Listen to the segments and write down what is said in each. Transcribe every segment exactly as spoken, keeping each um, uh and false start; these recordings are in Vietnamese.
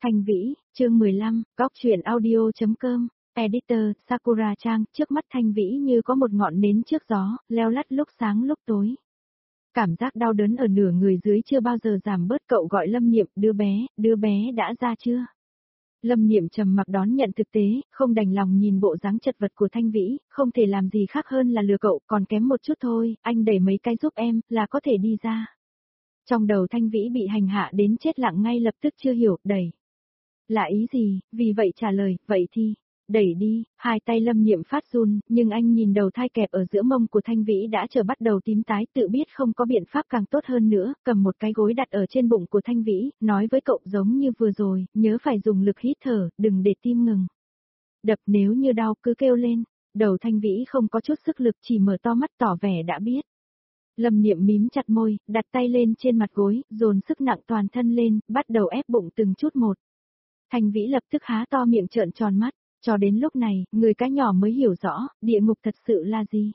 Thành Vĩ, chương mười lăm, góc truyện audio.com, editor, Sakura Trang, trước mắt Thanh Vĩ như có một ngọn nến trước gió, leo lắt lúc sáng lúc tối. Cảm giác đau đớn ở nửa người dưới chưa bao giờ giảm bớt, cậu gọi Lâm Niệm, đứa bé, đứa bé đã ra chưa? Lâm Niệm trầm mặc đón nhận thực tế, không đành lòng nhìn bộ dáng chật vật của Thanh Vĩ, không thể làm gì khác hơn là lừa cậu, còn kém một chút thôi, anh đẩy mấy cái giúp em, là có thể đi ra. Trong đầu Thanh Vĩ bị hành hạ đến chết lặng ngay lập tức chưa hiểu, đẩy. Là ý gì, vì vậy trả lời, vậy thì, đẩy đi, hai tay Lâm Niệm phát run, nhưng anh nhìn đầu thai kẹp ở giữa mông của Thanh Vĩ đã chờ bắt đầu tím tái, tự biết không có biện pháp càng tốt hơn nữa, cầm một cái gối đặt ở trên bụng của Thanh Vĩ, nói với cậu giống như vừa rồi, nhớ phải dùng lực hít thở, đừng để tim ngừng. Đập, nếu như đau cứ kêu lên, đầu Thanh Vĩ không có chút sức lực, chỉ mở to mắt tỏ vẻ đã biết. Lâm Niệm mím chặt môi, đặt tay lên trên mặt gối, dồn sức nặng toàn thân lên, bắt đầu ép bụng từng chút một. Thanh Vĩ lập tức há to miệng trợn tròn mắt, cho đến lúc này, người cá nhỏ mới hiểu rõ, địa ngục thật sự là gì.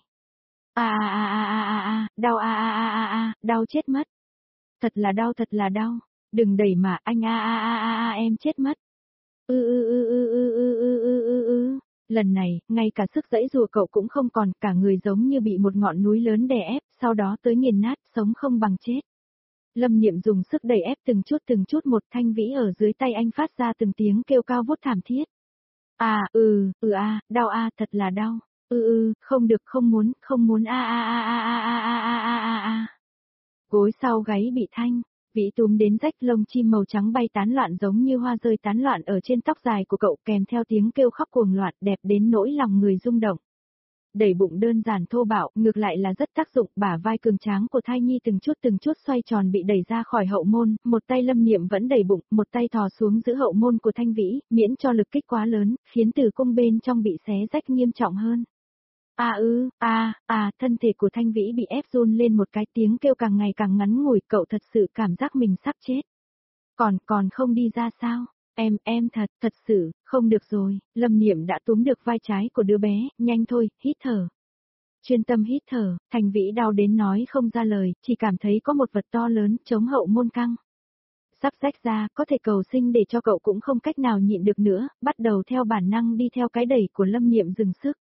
A a a a a a a, đau a a a a a, đau chết mất. Thật là đau, thật là đau. Đừng đẩy mà, anh a a a a a em chết mất. Ư ư ư ư ư ư ư ư ư ư. Lần này, ngay cả sức giãy giụa cậu cũng không còn, cả người giống như bị một ngọn núi lớn đè ép, sau đó tới nghiền nát, sống không bằng chết. Lâm Niệm dùng sức đẩy ép từng chút từng chút một, Thanh Vĩ ở dưới tay anh phát ra từng tiếng kêu cao vút thảm thiết. À, ừ, ừ a, đau a, thật là đau. Ừ ừ, không được, không muốn, không muốn a a a a a a a a a a. Gối sau gáy bị Thanh Vĩ túm đến rách, lông chim màu trắng bay tán loạn giống như hoa rơi tán loạn ở trên tóc dài của cậu, kèm theo tiếng kêu khóc cuồng loạn đẹp đến nỗi lòng người rung động. Đẩy bụng đơn giản thô bạo, ngược lại là rất tác dụng, bả vai cường tráng của thai nhi từng chút từng chút xoay tròn bị đẩy ra khỏi hậu môn, một tay Lâm Niệm vẫn đẩy bụng, một tay thò xuống giữ hậu môn của Thanh Vĩ, miễn cho lực kích quá lớn, khiến tử cung bên trong bị xé rách nghiêm trọng hơn. A ư, a, a, thân thể của Thanh Vĩ bị ép run lên một cái, tiếng kêu càng ngày càng ngắn ngủi, cậu thật sự cảm giác mình sắp chết. Còn, còn không đi ra sao? Em, em thật, thật sự, không được rồi, Lâm Niệm đã túm được vai trái của đứa bé, nhanh thôi, hít thở. Chuyên tâm hít thở, Thanh Vĩ đau đến nói không ra lời, chỉ cảm thấy có một vật to lớn, chống hậu môn căng. Sắp rách ra, có thể cầu sinh để cho cậu cũng không cách nào nhịn được nữa, bắt đầu theo bản năng đi theo cái đẩy của Lâm Niệm dừng sức.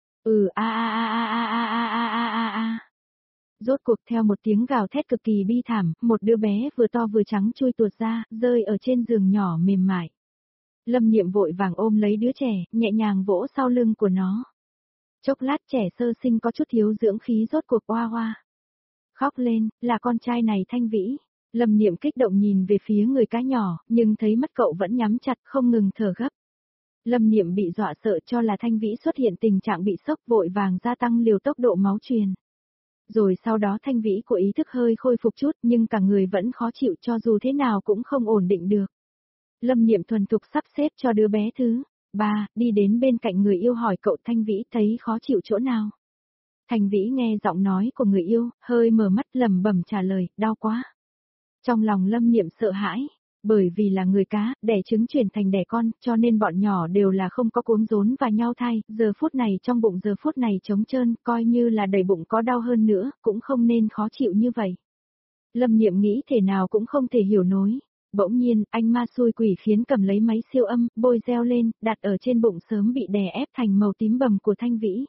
Ừ a a a a a a a a a a. Rốt cuộc theo một tiếng gào thét cực kỳ bi thảm, một đứa bé vừa to vừa trắng chui tuột ra, rơi ở trên giường nhỏ mềm mại. Lâm Niệm vội vàng ôm lấy đứa trẻ, nhẹ nhàng vỗ sau lưng của nó. Chốc lát trẻ sơ sinh có chút thiếu dưỡng khí rốt cuộc oa oa. Khóc lên, là con trai này Thanh Vĩ. Lâm Niệm kích động nhìn về phía người cá nhỏ, nhưng thấy mắt cậu vẫn nhắm chặt không ngừng thở gấp. Lâm Niệm bị dọa sợ cho là Thanh Vĩ xuất hiện tình trạng bị sốc, vội vàng gia tăng liều tốc độ máu truyền. Rồi sau đó Thanh Vĩ của ý thức hơi khôi phục chút, nhưng cả người vẫn khó chịu, cho dù thế nào cũng không ổn định được. Lâm Niệm thuần thục sắp xếp cho đứa bé thứ ba, đi đến bên cạnh người yêu hỏi cậu Thanh Vĩ thấy khó chịu chỗ nào. Thanh Vĩ nghe giọng nói của người yêu, hơi mở mắt lẩm bẩm trả lời, đau quá. Trong lòng Lâm Niệm sợ hãi, bởi vì là người cá, đẻ trứng chuyển thành đẻ con, cho nên bọn nhỏ đều là không có cuống rốn và nhau thai, giờ phút này trong bụng giờ phút này trống trơn, coi như là đầy bụng có đau hơn nữa, cũng không nên khó chịu như vậy. Lâm Niệm nghĩ thể nào cũng không thể hiểu nổi. Bỗng nhiên, anh ma xui quỷ khiến cầm lấy máy siêu âm, bôi reo lên, đặt ở trên bụng sớm bị đè ép thành màu tím bầm của Thanh Vĩ.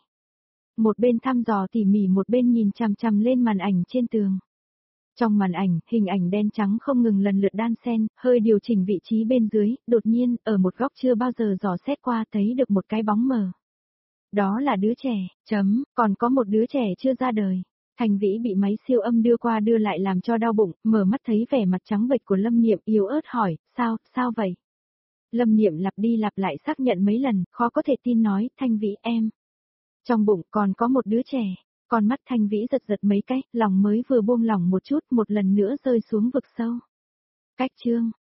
Một bên thăm dò tỉ mỉ, một bên nhìn chằm chằm lên màn ảnh trên tường. Trong màn ảnh, hình ảnh đen trắng không ngừng lần lượt đan xen, hơi điều chỉnh vị trí bên dưới, đột nhiên, ở một góc chưa bao giờ dò xét qua thấy được một cái bóng mờ. Đó là đứa trẻ, chấm, còn có một đứa trẻ chưa ra đời. Thanh Vĩ bị máy siêu âm đưa qua đưa lại làm cho đau bụng, mở mắt thấy vẻ mặt trắng bệch của Lâm Niệm, yếu ớt hỏi, sao, sao vậy? Lâm Niệm lặp đi lặp lại xác nhận mấy lần, khó có thể tin nói, Thanh Vĩ em. Trong bụng còn có một đứa trẻ, con mắt Thanh Vĩ giật giật mấy cái, lòng mới vừa buông lỏng một chút, một lần nữa rơi xuống vực sâu. Cách chương.